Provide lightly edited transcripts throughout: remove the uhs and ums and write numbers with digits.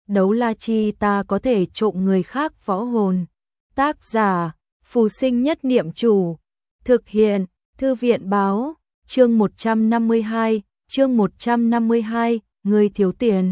đấu la chi ta có thể trộm người khác võ hồn. Tác giả, Phù Sinh Nhất Niệm Chủ. Thực hiện, Thư viện báo, chương 152, người thiếu tiền.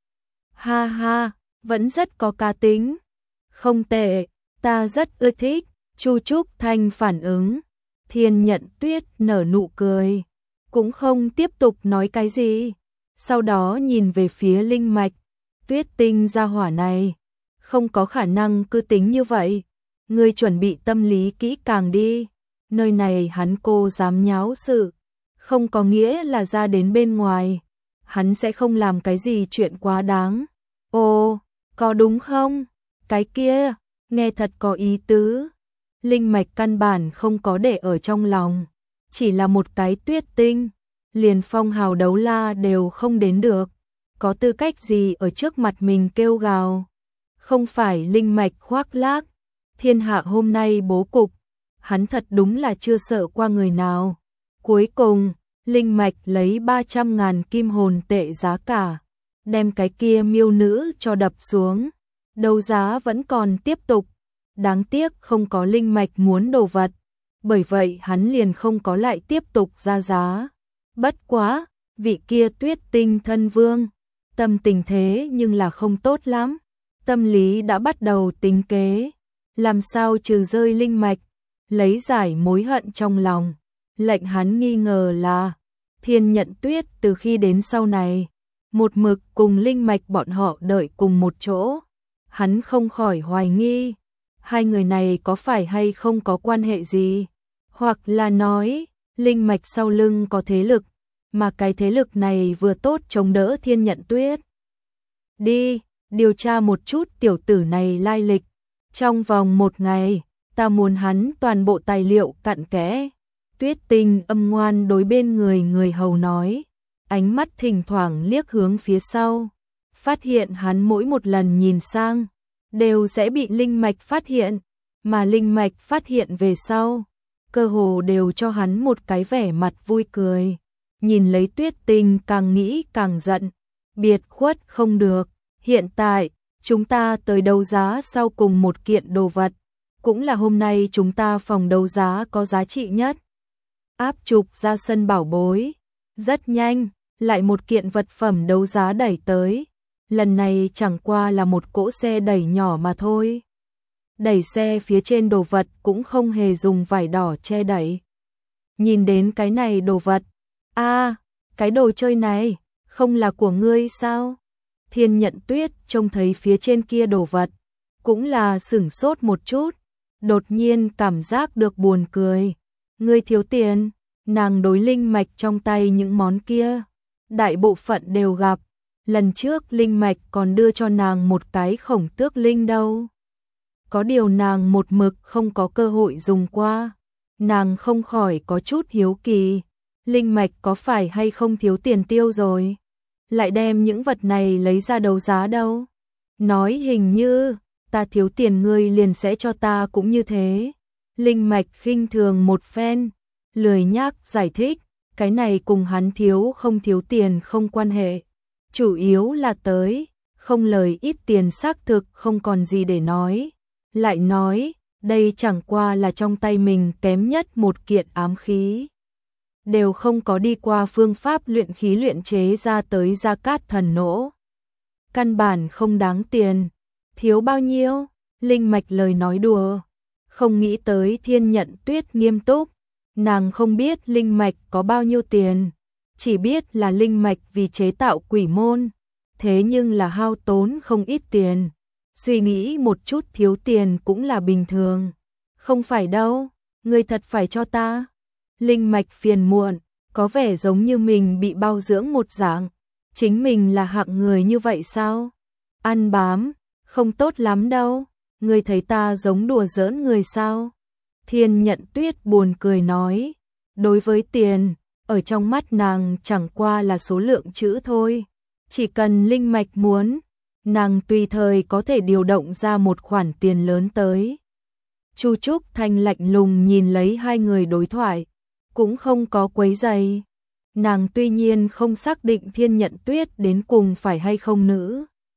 Ha ha, vẫn rất có cá tính. Không tệ, ta rất ưa thích. Chu Trúc Thanh phản ứng. Thiên Nhận Tuyết nở nụ cười, cũng không tiếp tục nói cái gì. Sau đó nhìn về phía Linh Mạch. Tuyết Tinh gia hỏa này, không có khả năng cứ tính như vậy. Ngươi chuẩn bị tâm lý kỹ càng đi. Nơi này hắn cô dám nháo sự, không có nghĩa là ra đến bên ngoài hắn sẽ không làm cái gì chuyện quá đáng. Ồ, có đúng không? Cái kia, nghe thật có ý tứ. Linh Mạch căn bản không có để ở trong lòng, chỉ là một cái Tuyết Tinh, liền phong hào đấu la đều không đến được, có tư cách gì ở trước mặt mình kêu gào. Không phải Linh Mạch khoác lác, thiên hạ hôm nay bố cục, hắn thật đúng là chưa sợ qua người nào. Cuối cùng, Linh Mạch lấy 300.000 kim hồn tệ giá cả, đem cái kia miêu nữ cho đập xuống. Đấu giá vẫn còn tiếp tục, đáng tiếc không có Linh Mạch muốn đồ vật, bởi vậy hắn liền không có lại tiếp tục ra giá. Bất quá, vị kia Tuyết Tinh thân vương, tâm tình thế nhưng là không tốt lắm, tâm lý đã bắt đầu tính kế, làm sao trừ rơi Linh Mạch, lấy giải mối hận trong lòng. Lệnh hắn nghi ngờ là Thiên Nhận Tuyết từ khi đến sau này, một mực cùng Linh Mạch bọn họ đợi cùng một chỗ. Hắn không khỏi hoài nghi, hai người này có phải hay không có quan hệ gì, hoặc là nói, Linh Mạch sau lưng có thế lực, mà cái thế lực này vừa tốt chống đỡ Thiên Nhận Tuyết. Đi, điều tra một chút tiểu tử này lai lịch, trong vòng 1 ngày, ta muốn hắn toàn bộ tài liệu cặn kẽ. Tuyết Tinh âm ngoan đối bên người hầu nói, ánh mắt thỉnh thoảng liếc hướng phía sau, phát hiện hắn mỗi một lần nhìn sang, đều sẽ bị Linh Mạch phát hiện, mà Linh Mạch phát hiện về sau, cơ hồ đều cho hắn một cái vẻ mặt vui cười. Nhìn lấy Tuyết Tinh càng nghĩ càng giận, biệt khuất không được, hiện tại, chúng ta tới đấu giá sau cùng một kiện đồ vật, cũng là hôm nay chúng ta phòng đấu giá có giá trị nhất. Áp trục ra sân bảo bối, rất nhanh, lại một kiện vật phẩm đấu giá đẩy tới. Lần này chẳng qua là một cỗ xe đẩy nhỏ mà thôi. Đẩy xe phía trên đồ vật cũng không hề dùng vải đỏ che đẩy. Nhìn đến cái này đồ vật, cái đồ chơi này, không là của ngươi sao? Thiên Nhận Tuyết trông thấy phía trên kia đồ vật, cũng là sửng sốt một chút, đột nhiên cảm giác được buồn cười. Ngươi thiếu tiền, nàng đối Linh Mạch trong tay những món kia, đại bộ phận đều gặp. Lần trước Linh Mạch còn đưa cho nàng một cái khổng tước linh đâu. Có điều nàng một mực không có cơ hội dùng qua. Nàng không khỏi có chút hiếu kỳ, Linh Mạch có phải hay không thiếu tiền tiêu rồi, lại đem những vật này lấy ra đấu giá đâu. Nói hình như, ta thiếu tiền ngươi liền sẽ cho ta cũng như thế. Linh Mạch khinh thường một phen, lười nhác giải thích, cái này cùng hắn thiếu không thiếu tiền không quan hệ. Chủ yếu là tới, không lời ít tiền xác thực không còn gì để nói. Lại nói, đây chẳng qua là trong tay mình kém nhất một kiện ám khí. Đều không có đi qua phương pháp luyện khí luyện chế ra tới Gia Cát Thần Nỗ. Căn bản không đáng tiền. Thiếu bao nhiêu? Linh Mạch lời nói đùa. Không nghĩ tới Thiên Nhận Tuyết nghiêm túc. Nàng không biết Linh Mạch có bao nhiêu tiền. Chỉ biết là Linh Mạch vì chế tạo quỷ môn. Thế nhưng là hao tốn không ít tiền. Suy nghĩ một chút thiếu tiền cũng là bình thường. Không phải đâu, ngươi thật phải cho ta. Linh Mạch phiền muộn, có vẻ giống như mình bị bao dưỡng một dạng. Chính mình là hạng người như vậy sao? Ăn bám, không tốt lắm đâu. Ngươi thấy ta giống đùa giỡn người sao? Thiên Nhận Tuyết buồn cười nói. Đối với tiền, ở trong mắt nàng chẳng qua là số lượng chữ thôi. Chỉ cần Linh Mạch muốn, nàng tùy thời có thể điều động ra một khoản tiền lớn tới. Chu Trúc Thanh lạnh lùng nhìn lấy hai người đối thoại, cũng không có quấy rầy. Nàng tuy nhiên không xác định Thiên Nhận Tuyết đến cùng phải hay không nữ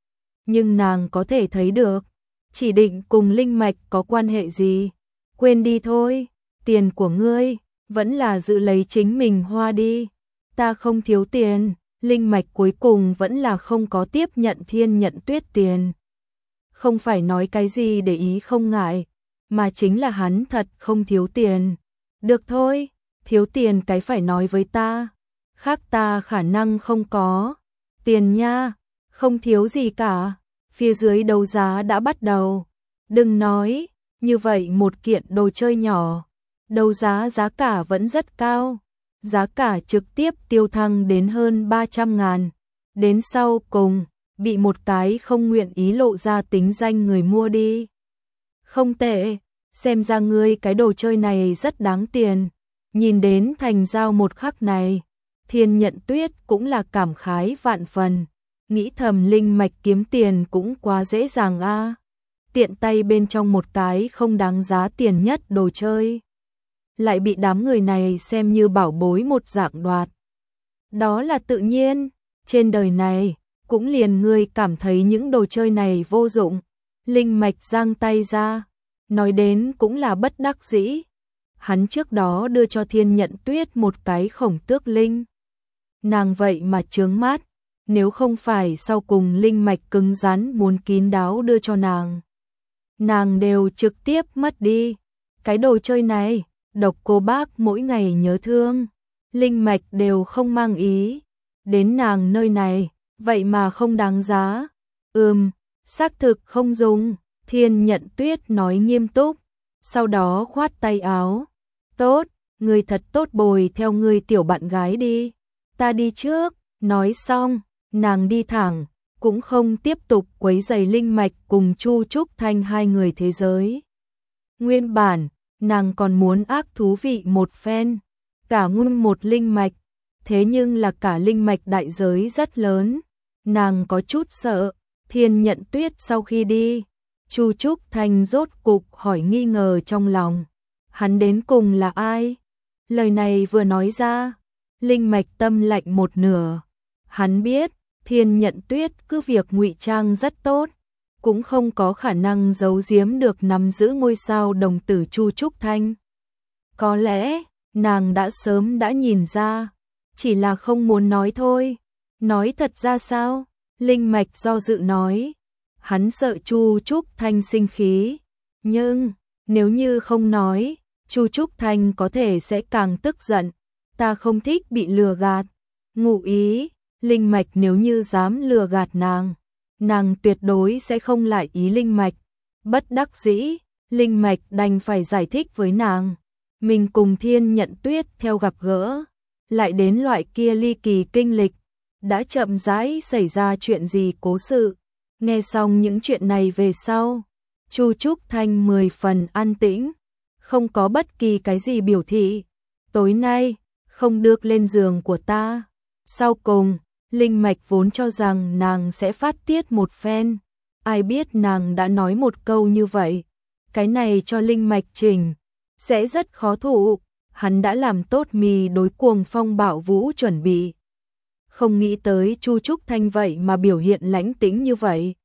nhưng nàng có thể thấy được, chỉ định cùng linh mạch có quan hệ gì. Quên đi thôi, tiền của ngươi, vẫn là giữ lấy chính mình hoa đi. Ta không thiếu tiền, linh mạch cuối cùng vẫn là không có tiếp nhận Thiên Nhận Tuyết tiền. Không phải nói cái gì để ý không ngại, mà chính là hắn thật không thiếu tiền. Được thôi, thiếu tiền cái phải nói với ta, khác ta khả năng không có. Tiền nha, không thiếu gì cả, phía dưới đấu giá đã bắt đầu. Đừng nói, như vậy một kiện đồ chơi nhỏ, đấu giá giá cả vẫn rất cao. Giá cả trực tiếp tiêu thăng đến hơn 300.000. Đến sau cùng, bị một cái không nguyện ý lộ ra tính danh người mua đi. Không tệ, xem ra ngươi cái đồ chơi này rất đáng tiền. Nhìn đến thành giao một khắc này, Thiên Nhận Tuyết cũng là cảm khái vạn phần. Nghĩ thầm linh mạch kiếm tiền cũng quá dễ dàng a. Tiện tay bên trong một cái không đáng giá tiền nhất đồ chơi, lại bị đám người này xem như bảo bối một dạng đoạt. Đó là tự nhiên, trên đời này, cũng liền ngươi cảm thấy những đồ chơi này vô dụng. Linh mạch giang tay ra, nói đến cũng là bất đắc dĩ. Hắn trước đó đưa cho Thiên Nhận Tuyết một cái khổng tước linh. Nàng vậy mà chướng mắt, nếu không phải sau cùng linh mạch cứng rắn muốn kín đáo đưa cho nàng đều trực tiếp mất đi. Cái đồ chơi này, Độc Cô Bác mỗi ngày nhớ thương, linh mạch đều không mang ý. Đến nàng nơi này, vậy mà không đáng giá. Xác thực không dùng, Thiên Nhận Tuyết nói nghiêm túc, sau đó khoát tay áo. Tốt, ngươi thật tốt bồi theo ngươi tiểu bạn gái đi, ta đi trước. Nói xong, nàng đi thẳng, cũng không tiếp tục quấy rầy linh mạch cùng Chu Trúc Thanh hai người thế giới. Nguyên bản, nàng còn muốn ác thú vị một phen, cả nguyên một linh mạch, thế nhưng là cả linh mạch đại giới rất lớn, nàng có chút sợ. Thiên Nhận Tuyết sau khi đi, Chu Trúc Thanh rốt cục hỏi nghi ngờ trong lòng, hắn đến cùng là ai? Lời này vừa nói ra, linh mạch tâm lạnh một nửa. Hắn biết, Thiên Nhận Tuyết cứ việc ngụy trang rất tốt, cũng không có khả năng giấu giếm được nắm giữ ngôi sao đồng tử Chu Trúc Thanh. Có lẽ, nàng đã sớm đã nhìn ra, chỉ là không muốn nói thôi. Nói thật ra sao? Linh mạch do dự nói. Hắn sợ Chu Trúc Thanh sinh khí, nhưng nếu như không nói, Chu Trúc Thanh có thể sẽ càng tức giận. Ta không thích bị lừa gạt. Ngụ ý, linh mạch nếu như dám lừa gạt nàng tuyệt đối sẽ không lại ý linh mạch. Bất đắc dĩ, linh mạch đành phải giải thích với nàng. Mình cùng Thiên Nhận Tuyết theo gặp gỡ, lại đến loại kia ly kỳ kinh lịch, đã chậm rãi xảy ra chuyện gì cố sự. Nghe xong những chuyện này về sau, Chu Trúc Thanh 10 phần an tĩnh, không có bất kỳ cái gì biểu thị. Tối nay, không được lên giường của ta. Sau cùng, linh mạch vốn cho rằng nàng sẽ phát tiết một phen. Ai biết nàng đã nói một câu như vậy. Cái này cho linh mạch chỉnh sẽ rất khó thụ. Hắn đã làm tốt mì đối cuồng phong bạo vũ chuẩn bị. Không nghĩ tới Chu Trúc Thanh vậy mà biểu hiện lãnh tĩnh như vậy.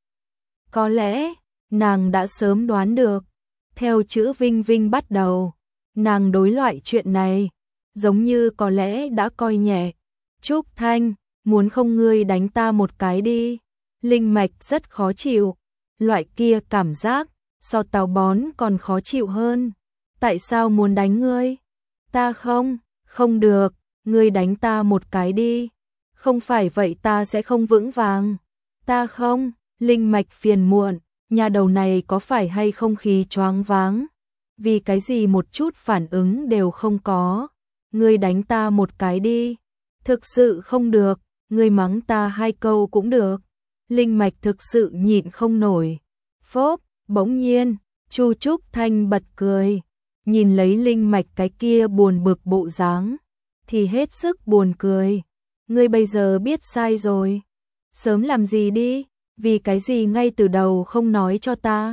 Có lẽ, nàng đã sớm đoán được. Theo chữ Vinh Vinh bắt đầu, nàng đối loại chuyện này, giống như có lẽ đã coi nhẹ. Trúc Thanh, muốn không ngươi đánh ta một cái đi. Linh mạch rất khó chịu. Loại kia cảm giác, so táo bón còn khó chịu hơn. Tại sao muốn đánh ngươi? Ta không được, ngươi đánh ta một cái đi. Không phải vậy ta sẽ không vững vàng. Ta không, linh mạch phiền muộn, nhà đầu này có phải hay không khí choáng váng? Vì cái gì một chút phản ứng đều không có? Ngươi đánh ta một cái đi. Thực sự không được, ngươi mắng ta 2 câu cũng được. Linh mạch thực sự nhịn không nổi. Phốp, bỗng nhiên, Chu Trúc Thanh bật cười. Nhìn lấy linh mạch cái kia buồn bực bộ dáng, thì hết sức buồn cười. Ngươi bây giờ biết sai rồi. Sớm làm gì đi, vì cái gì ngay từ đầu không nói cho ta.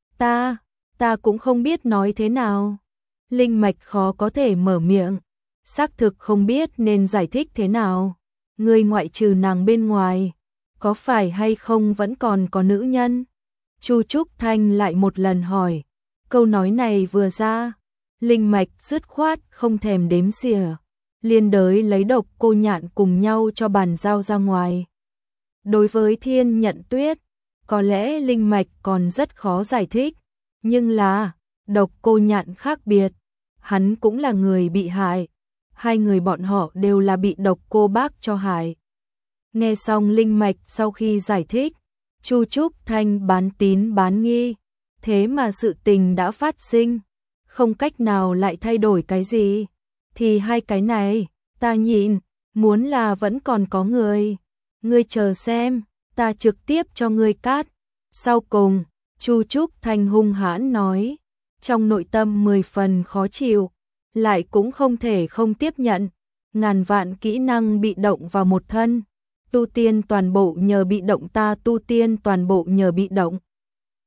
Ta cũng không biết nói thế nào. Linh mạch khó có thể mở miệng, xác thực không biết nên giải thích thế nào. Ngươi ngoại trừ nàng bên ngoài, có phải hay không vẫn còn có nữ nhân? Chu Trúc Thanh lại một lần hỏi, câu nói này vừa ra, Linh Mạch dứt khoát không thèm đếm xỉa, liên đới lấy Độc Cô Nhạn cùng nhau cho bàn giao ra ngoài. Đối với Thiên Nhận Tuyết, có lẽ Linh Mạch còn rất khó giải thích, nhưng là Độc Cô Nhạn khác biệt, hắn cũng là người bị hại, hai người bọn họ đều là bị Độc Cô Bác cho hại. Nghe xong Linh Mạch sau khi giải thích, Chu Trúc Thanh bán tín bán nghi, thế mà sự tình đã phát sinh, không cách nào lại thay đổi cái gì, thì hai cái này, ta nhịn, muốn là vẫn còn có người, ngươi chờ xem, ta trực tiếp cho ngươi cát. Sau cùng, Chu Trúc Thanh hung hãn nói, trong nội tâm 10 phần khó chịu, lại cũng không thể không tiếp nhận, ngàn vạn kỹ năng bị động vào một thân, tu tiên toàn bộ nhờ bị động, ta tu tiên toàn bộ nhờ bị động.